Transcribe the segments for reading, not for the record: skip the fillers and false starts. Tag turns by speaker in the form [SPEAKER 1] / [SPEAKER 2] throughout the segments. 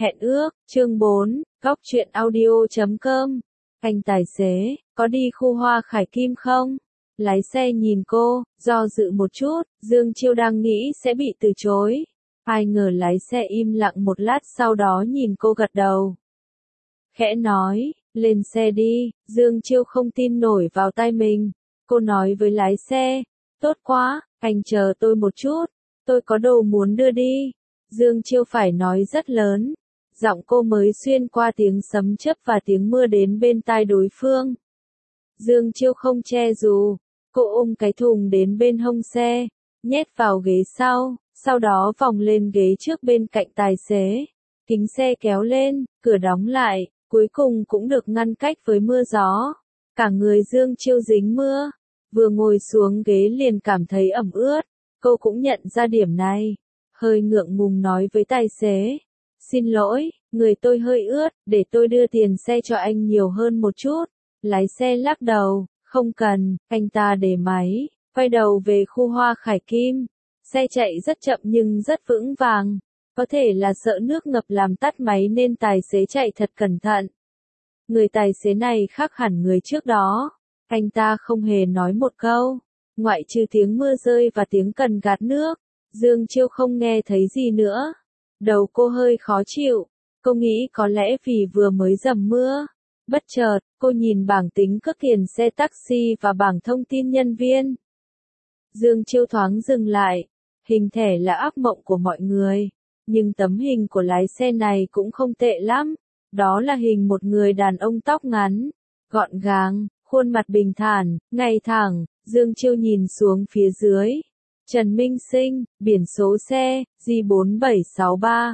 [SPEAKER 1] Hẹn ước, chương 4, góc truyện audio.com. Anh tài xế, có đi khu Hoa Khải Kim không? Lái xe nhìn cô, do dự một chút, Dương Chiêu đang nghĩ sẽ bị từ chối. Ai ngờ lái xe im lặng một lát sau đó nhìn cô gật đầu. Khẽ nói, lên xe đi, Dương Chiêu không tin nổi vào tai mình. Cô nói với lái xe, tốt quá, anh chờ tôi một chút, tôi có đồ muốn đưa đi. Dương Chiêu phải nói rất lớn. Giọng cô mới xuyên qua tiếng sấm chớp và tiếng mưa đến bên tai đối phương. Dương Chiêu không che dù, cô ôm cái thùng đến bên hông xe, nhét vào ghế sau đó vòng lên ghế trước bên cạnh tài xế. Kính xe kéo lên, cửa đóng lại, cuối cùng cũng được ngăn cách với mưa gió. Cả người Dương Chiêu dính mưa, vừa ngồi xuống ghế liền cảm thấy ẩm ướt. Cô cũng nhận ra điểm này, hơi ngượng ngùng nói với tài xế. Xin lỗi, người tôi hơi ướt, để tôi đưa tiền xe cho anh nhiều hơn một chút. Lái xe lắc đầu, không cần, anh ta để máy, quay đầu về khu Hoa Khải Kim. Xe chạy rất chậm nhưng rất vững vàng, có thể là sợ nước ngập làm tắt máy nên tài xế chạy thật cẩn thận. Người tài xế này khác hẳn người trước đó, anh ta không hề nói một câu, ngoại trừ tiếng mưa rơi và tiếng cần gạt nước, Dương Chiêu không nghe thấy gì nữa. Đầu cô hơi khó chịu, cô nghĩ có lẽ vì vừa mới dầm mưa. Bất chợt, cô nhìn bảng tính cước tiền xe taxi và bảng thông tin nhân viên. Dương Chiêu thoáng dừng lại, hình thẻ là ác mộng của mọi người, nhưng tấm hình của lái xe này cũng không tệ lắm. Đó là hình một người đàn ông tóc ngắn, gọn gàng, khuôn mặt bình thản, ngay thẳng. Dương Chiêu nhìn xuống phía dưới. Trần Minh Sinh, biển số xe, J4763,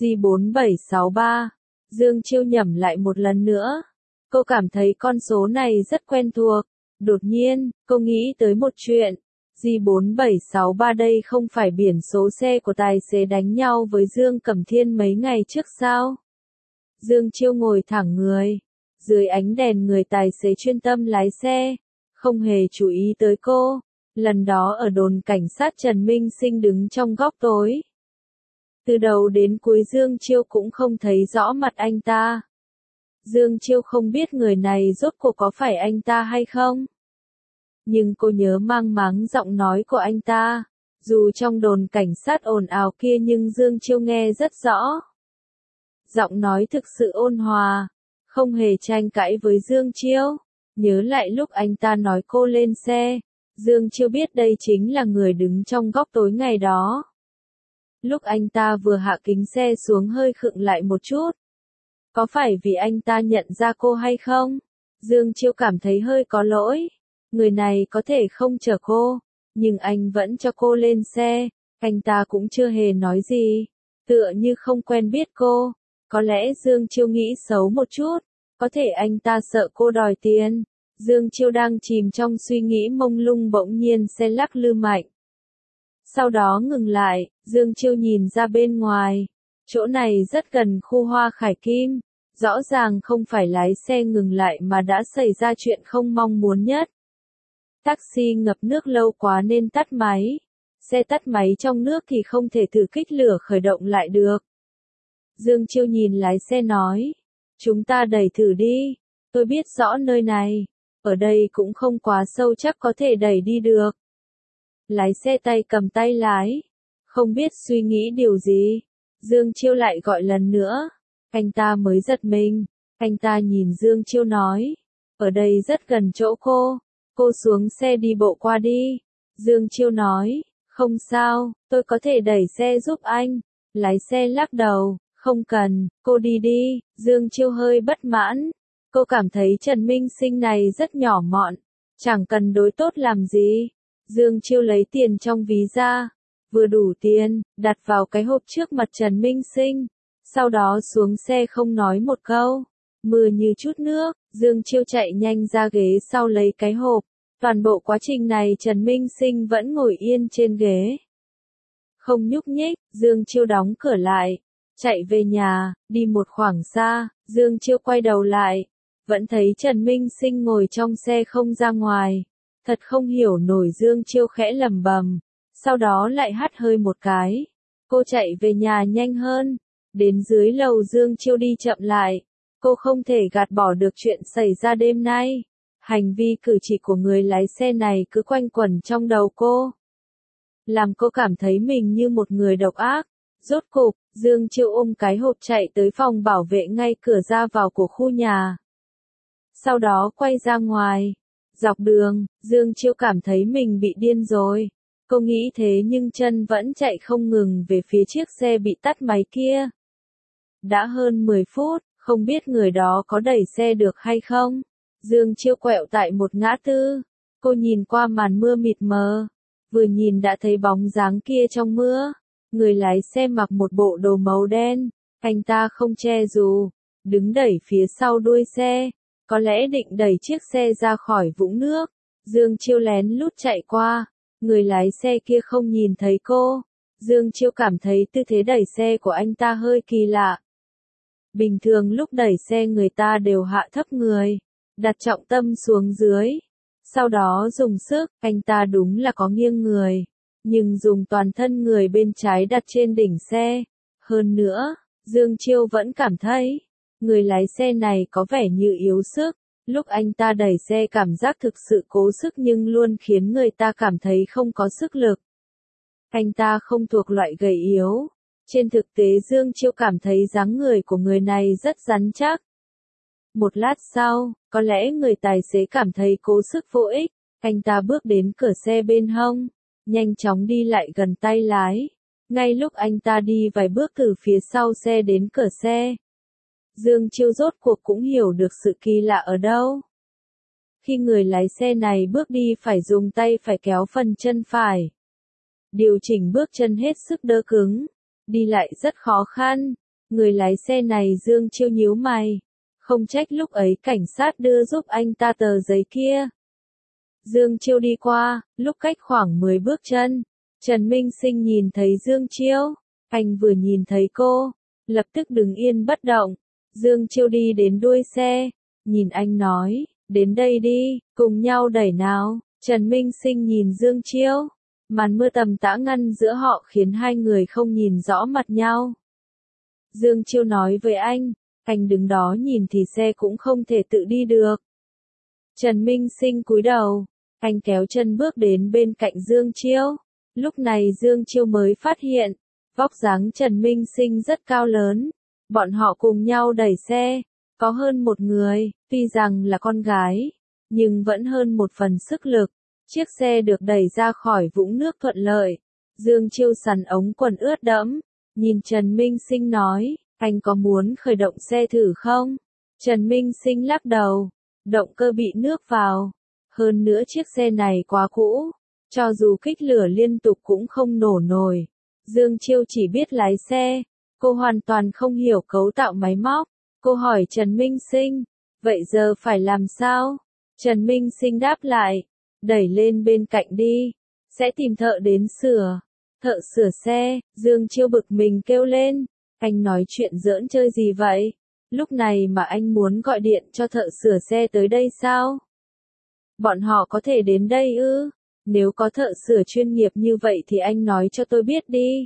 [SPEAKER 1] J4763. Dương Chiêu nhẩm lại một lần nữa. Cô cảm thấy con số này rất quen thuộc. Đột nhiên, cô nghĩ tới một chuyện. J4763 đây không phải biển số xe của tài xế đánh nhau với Dương Cẩm Thiên mấy ngày trước sao? Dương Chiêu ngồi thẳng người. Dưới ánh đèn người tài xế chuyên tâm lái xe, không hề chú ý tới cô. Lần đó ở đồn cảnh sát Trần Minh Sinh đứng trong góc tối. Từ đầu đến cuối Dương Chiêu cũng không thấy rõ mặt anh ta. Dương Chiêu không biết người này rốt cuộc có phải anh ta hay không. Nhưng cô nhớ mang máng giọng nói của anh ta. Dù trong đồn cảnh sát ồn ào kia nhưng Dương Chiêu nghe rất rõ. Giọng nói thực sự ôn hòa, không hề tranh cãi với Dương Chiêu. Nhớ lại lúc anh ta nói cô lên xe, Dương Chiêu biết đây chính là người đứng trong góc tối ngày đó. Lúc anh ta vừa hạ kính xe xuống hơi khựng lại một chút. Có phải vì anh ta nhận ra cô hay không? Dương Chiêu cảm thấy hơi có lỗi. Người này có thể không chở cô, nhưng anh vẫn cho cô lên xe. Anh ta cũng chưa hề nói gì, tựa như không quen biết cô. Có lẽ Dương Chiêu nghĩ xấu một chút, có thể anh ta sợ cô đòi tiền. Dương Chiêu đang chìm trong suy nghĩ mông lung bỗng nhiên xe lắc lư mạnh. Sau đó ngừng lại, Dương Chiêu nhìn ra bên ngoài. Chỗ này rất gần khu Hoa Khải Kim. Rõ ràng không phải lái xe ngừng lại mà đã xảy ra chuyện không mong muốn nhất. Taxi ngập nước lâu quá nên tắt máy. Xe tắt máy trong nước thì không thể thử kích lửa khởi động lại được. Dương Chiêu nhìn lái xe nói. Chúng ta đẩy thử đi. Tôi biết rõ nơi này. Ở đây cũng không quá sâu chắc có thể đẩy đi được. Lái xe tay cầm tay lái. Không biết suy nghĩ điều gì. Dương Chiêu lại gọi lần nữa. Anh ta mới giật mình. Anh ta nhìn Dương Chiêu nói. Ở đây rất gần chỗ cô. Cô xuống xe đi bộ qua đi. Dương Chiêu nói. Không sao, tôi có thể đẩy xe giúp anh. Lái xe lắc đầu. Không cần, cô đi đi. Dương Chiêu hơi bất mãn. Cô cảm thấy Trần Minh Sinh này rất nhỏ mọn. Chẳng cần đối tốt làm gì. Dương Chiêu lấy tiền trong ví ra. Vừa đủ tiền, đặt vào cái hộp trước mặt Trần Minh Sinh. Sau đó xuống xe không nói một câu. Mưa như chút nước, Dương Chiêu chạy nhanh ra ghế sau lấy cái hộp. Toàn bộ quá trình này Trần Minh Sinh vẫn ngồi yên trên ghế. Không nhúc nhích, Dương Chiêu đóng cửa lại. Chạy về nhà, đi một khoảng xa, Dương Chiêu quay đầu lại. Vẫn thấy Trần Minh Sinh ngồi trong xe không ra ngoài. Thật không hiểu nổi, Dương Chiêu khẽ lẩm bẩm. Sau đó lại hắt hơi một cái. Cô chạy về nhà nhanh hơn. Đến dưới lầu Dương Chiêu đi chậm lại. Cô không thể gạt bỏ được chuyện xảy ra đêm nay. Hành vi cử chỉ của người lái xe này cứ quanh quẩn trong đầu cô. Làm cô cảm thấy mình như một người độc ác. Rốt cục, Dương Chiêu ôm cái hộp chạy tới phòng bảo vệ ngay cửa ra vào của khu nhà. Sau đó quay ra ngoài. Dọc đường, Dương Chiêu cảm thấy mình bị điên rồi. Cô nghĩ thế nhưng chân vẫn chạy không ngừng về phía chiếc xe bị tắt máy kia. Đã hơn 10 phút, không biết người đó có đẩy xe được hay không. Dương Chiêu quẹo tại một ngã tư. Cô nhìn qua màn mưa mịt mờ. Vừa nhìn đã thấy bóng dáng kia trong mưa. Người lái xe mặc một bộ đồ màu đen. Anh ta không che dù. Đứng đẩy phía sau đuôi xe. Có lẽ định đẩy chiếc xe ra khỏi vũng nước. Dương Chiêu lén lút chạy qua. Người lái xe kia không nhìn thấy cô. Dương Chiêu cảm thấy tư thế đẩy xe của anh ta hơi kỳ lạ. Bình thường lúc đẩy xe người ta đều hạ thấp người, đặt trọng tâm xuống dưới. Sau đó dùng sức, anh ta đúng là có nghiêng người. Nhưng dùng toàn thân người bên trái đặt trên đỉnh xe. Hơn nữa, Dương Chiêu vẫn cảm thấy, người lái xe này có vẻ như yếu sức. Lúc anh ta đẩy xe cảm giác thực sự cố sức nhưng luôn khiến người ta cảm thấy không có sức lực. Anh ta không thuộc loại gầy yếu. Trên thực tế Dương Chiêu cảm thấy dáng người của người này rất rắn chắc. Một lát sau, có lẽ người tài xế cảm thấy cố sức vô ích. Anh ta bước đến cửa xe bên hông, nhanh chóng đi lại gần tay lái. Ngay lúc anh ta đi vài bước từ phía sau xe đến cửa xe, Dương Chiêu rốt cuộc cũng hiểu được sự kỳ lạ ở đâu. Khi người lái xe này bước đi phải dùng tay phải kéo phần chân phải. Điều chỉnh bước chân hết sức đơ cứng. Đi lại rất khó khăn. Người lái xe này Dương Chiêu nhíu mày. Không trách lúc ấy cảnh sát đưa giúp anh ta tờ giấy kia. Dương Chiêu đi qua, lúc cách khoảng 10 bước chân. Trần Minh Sinh nhìn thấy Dương Chiêu. Anh vừa nhìn thấy cô, lập tức đứng yên bất động. Dương Chiêu đi đến đuôi xe, nhìn anh nói, đến đây đi, cùng nhau đẩy nào. Trần Minh Sinh nhìn Dương Chiêu. Màn mưa tầm tã ngăn giữa họ khiến hai người không nhìn rõ mặt nhau. Dương Chiêu nói với anh đứng đó nhìn thì xe cũng không thể tự đi được. Trần Minh Sinh cúi đầu, anh kéo chân bước đến bên cạnh Dương Chiêu. Lúc này Dương Chiêu mới phát hiện, vóc dáng Trần Minh Sinh rất cao lớn. Bọn họ cùng nhau đẩy xe, có hơn một người, tuy rằng là con gái, nhưng vẫn hơn một phần sức lực. Chiếc xe được đẩy ra khỏi vũng nước thuận lợi. Dương Chiêu sắn ống quần ướt đẫm, nhìn Trần Minh Sinh nói, anh có muốn khởi động xe thử không? Trần Minh Sinh lắc đầu, động cơ bị nước vào. Hơn nữa chiếc xe này quá cũ, cho dù kích lửa liên tục cũng không nổ nổi. Dương Chiêu chỉ biết lái xe, cô hoàn toàn không hiểu cấu tạo máy móc. Cô hỏi Trần Minh Sinh, vậy giờ phải làm sao? Trần Minh Sinh đáp lại, đẩy lên bên cạnh đi, sẽ tìm thợ đến sửa. Thợ sửa xe, Dương Chiêu bực mình kêu lên, anh nói chuyện giỡn chơi gì vậy? Lúc này mà anh muốn gọi điện cho thợ sửa xe tới đây sao? Bọn họ có thể đến đây ư? Nếu có thợ sửa chuyên nghiệp như vậy thì anh nói cho tôi biết đi.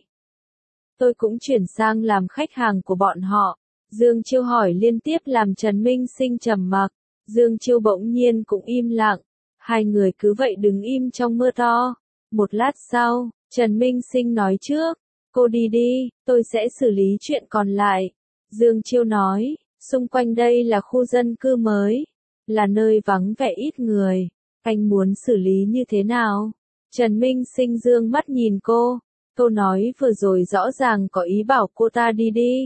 [SPEAKER 1] Tôi cũng chuyển sang làm khách hàng của bọn họ. Dương Chiêu hỏi liên tiếp làm Trần Minh Sinh trầm mặc. Dương Chiêu bỗng nhiên cũng im lặng. Hai người cứ vậy đứng im trong mưa to. Một lát sau, Trần Minh Sinh nói trước, cô đi đi, tôi sẽ xử lý chuyện còn lại. Dương Chiêu nói, xung quanh đây là khu dân cư mới, là nơi vắng vẻ ít người. Anh muốn xử lý như thế nào? Trần Minh Sinh dương mắt nhìn cô. Câu nói vừa rồi rõ ràng có ý bảo cô ta đi đi.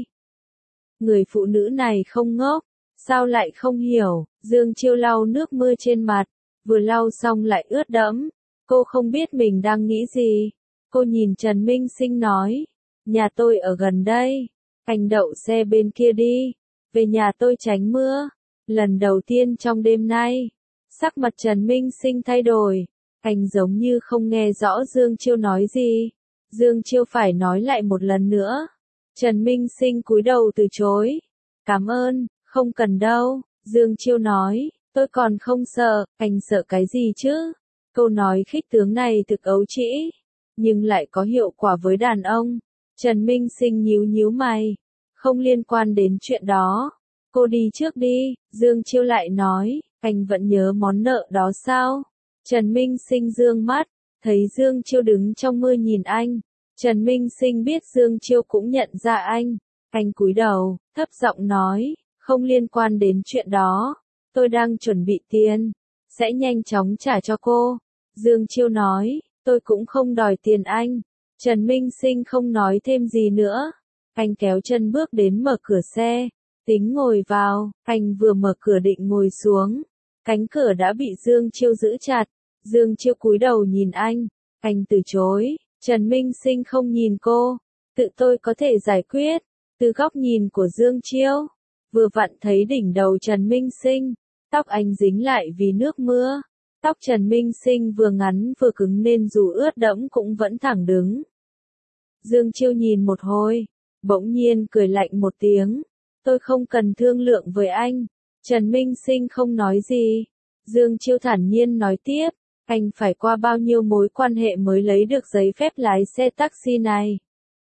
[SPEAKER 1] Người phụ nữ này không ngốc, sao lại không hiểu? Dương Chiêu lau nước mưa trên mặt, vừa lau xong lại ướt đẫm. Cô không biết mình đang nghĩ gì. Cô nhìn Trần Minh Sinh nói, nhà tôi ở gần đây, anh đậu xe bên kia đi, về nhà tôi tránh mưa. Lần đầu tiên trong đêm nay, sắc mặt Trần Minh Sinh thay đổi, anh giống như không nghe rõ Dương Chiêu nói gì. Dương Chiêu phải nói lại một lần nữa. Trần Minh Sinh cúi đầu từ chối. Cảm ơn, không cần đâu. Dương Chiêu nói, tôi còn không sợ, anh sợ cái gì chứ? Câu nói khích tướng này thực ấu trĩ, nhưng lại có hiệu quả với đàn ông. Trần Minh Sinh nhíu nhíu mày. không liên quan đến chuyện đó. Cô đi trước đi, Dương Chiêu lại nói, anh vẫn nhớ món nợ đó sao? Trần Minh Sinh dương mắt, thấy Dương Chiêu đứng trong mưa nhìn anh. Trần Minh Sinh biết Dương Chiêu cũng nhận ra anh cúi đầu, thấp giọng nói, không liên quan đến chuyện đó, tôi đang chuẩn bị tiền, sẽ nhanh chóng trả cho cô. Dương Chiêu nói, tôi cũng không đòi tiền anh. Trần Minh Sinh không nói thêm gì nữa. Anh kéo chân bước đến mở cửa xe, tính ngồi vào, anh vừa mở cửa định ngồi xuống. Cánh cửa đã bị Dương Chiêu giữ chặt. Dương Chiêu cúi đầu nhìn anh từ chối. Trần Minh Sinh không nhìn cô, tự tôi có thể giải quyết. Từ góc nhìn của Dương Chiêu, vừa vặn thấy đỉnh đầu Trần Minh Sinh, tóc anh dính lại vì nước mưa. Tóc Trần Minh Sinh vừa ngắn vừa cứng nên dù ướt đẫm cũng vẫn thẳng đứng. Dương Chiêu nhìn một hồi, bỗng nhiên cười lạnh một tiếng. Tôi không cần thương lượng với anh. Trần Minh Sinh không nói gì. Dương Chiêu thản nhiên nói tiếp, anh phải qua bao nhiêu mối quan hệ mới lấy được giấy phép lái xe taxi này.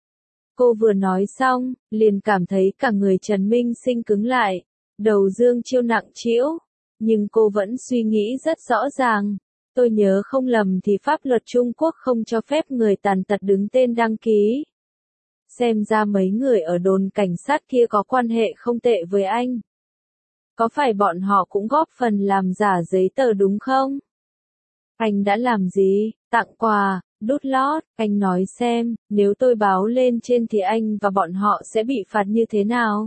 [SPEAKER 1] Cô vừa nói xong, liền cảm thấy cả người Trần Minh Sinh cứng lại. Đầu Dương Chiêu nặng trĩu, nhưng cô vẫn suy nghĩ rất rõ ràng. Tôi nhớ không lầm thì pháp luật Trung Quốc không cho phép người tàn tật đứng tên đăng ký. Xem ra mấy người ở đồn cảnh sát kia có quan hệ không tệ với anh. Có phải bọn họ cũng góp phần làm giả giấy tờ đúng không? Anh đã làm gì? Tặng quà, đút lót, anh nói xem, nếu tôi báo lên trên thì anh và bọn họ sẽ bị phạt như thế nào?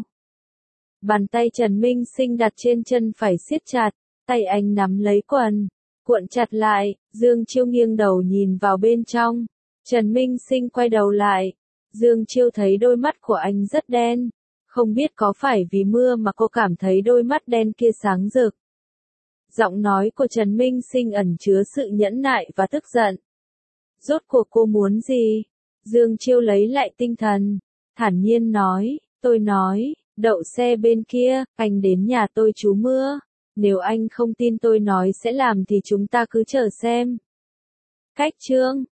[SPEAKER 1] Bàn tay Trần Minh Sinh đặt trên chân phải siết chặt, tay anh nắm lấy quần, cuộn chặt lại. Dương Chiêu nghiêng đầu nhìn vào bên trong. Trần Minh Sinh quay đầu lại. Dương Chiêu thấy đôi mắt của anh rất đen. Không biết có phải vì mưa mà cô cảm thấy đôi mắt đen kia sáng rực. Giọng nói của Trần Minh Sinh ẩn chứa sự nhẫn nại và tức giận. Rốt cuộc cô muốn gì? Dương Chiêu lấy lại tinh thần, thản nhiên nói, tôi nói, đậu xe bên kia, anh đến nhà tôi trú mưa. Nếu anh không tin tôi nói sẽ làm thì chúng ta cứ chờ xem. Cách chương